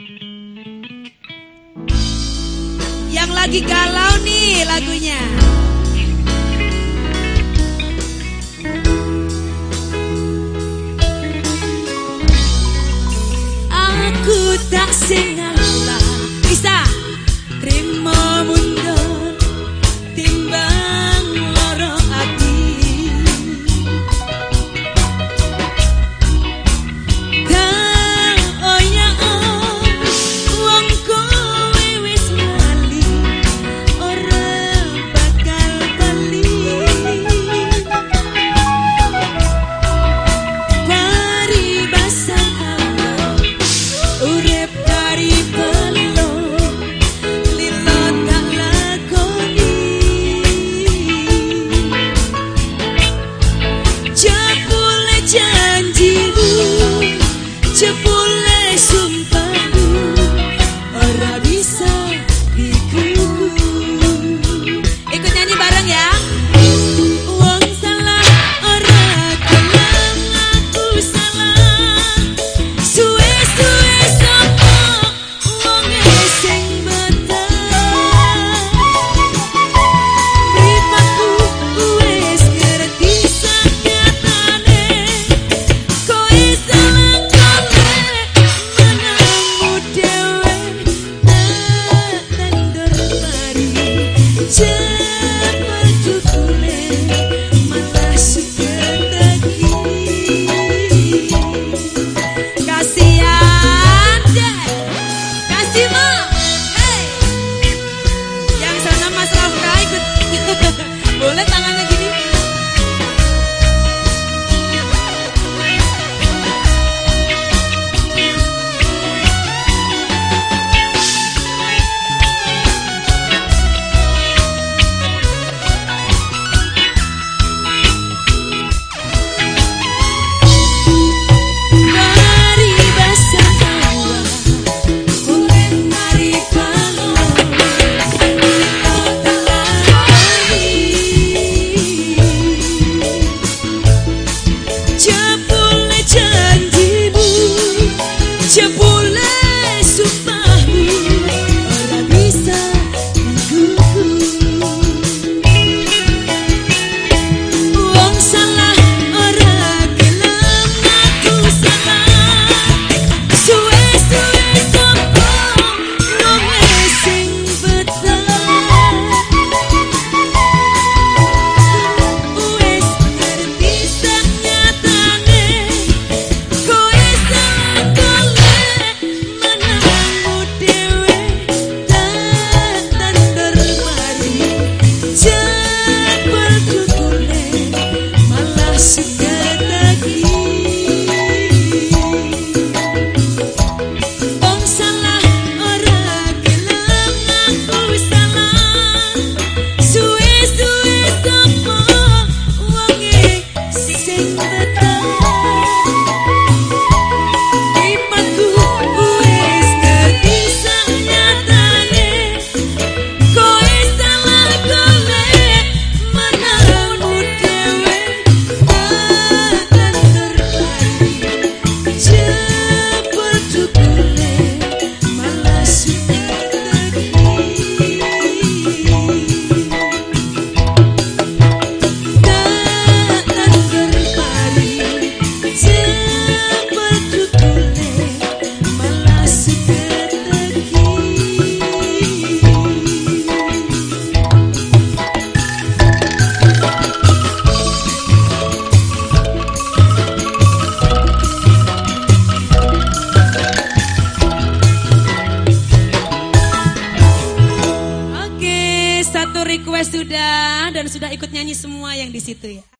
Yang lagi galau nih lagunya. Aku tak sengalah bisa terima mundur timbang loro ati. Kang oya wong kowe wis lali ora bakal bali. Paribasan awal urip kari belum lilot gak lakoni. Jebule janjimu, jebule sumpahmu, ora bisa dikuku. Ikut nyanyi bareng ya. Wong salah ora gelem aku salah. Suwe-suwe sapa wonge sing betah. Mripatku wis ngerti sakjane. Kowe salah golek menangmu dhewe. Tak tandur mari cepet jukule malah seketeki. Kasihan deh, kasih mak. Hey, yang sana Mas Rafka ikut. Boleh tangannya gini. Paribasan awal urip kari balon lilot gak lakoni. Jebule janjimu, jebule sumpahmu, ora bisa dikuku. Wong salah ora gelem aku salah. Suwe-suwe sapa wonge sing betah. Wis ngerti saknyatane. Kowe salah golek menangmu dhewe. Tak tandur mari jebul jukule malah seketeki. Wong salah ora gelem aku salah. Suwe-suwe sapa wonge sing betah. Mripatku wis ngerti saknyatane. Kowe salah golek menangmu dhewe. Tak tandur mari jebul jukule malah seketeki. Tak tandur mari jebul jukule malah seketeki. Oke, satu request sudah dan sudah ikut nyanyi semua yang di situ ya.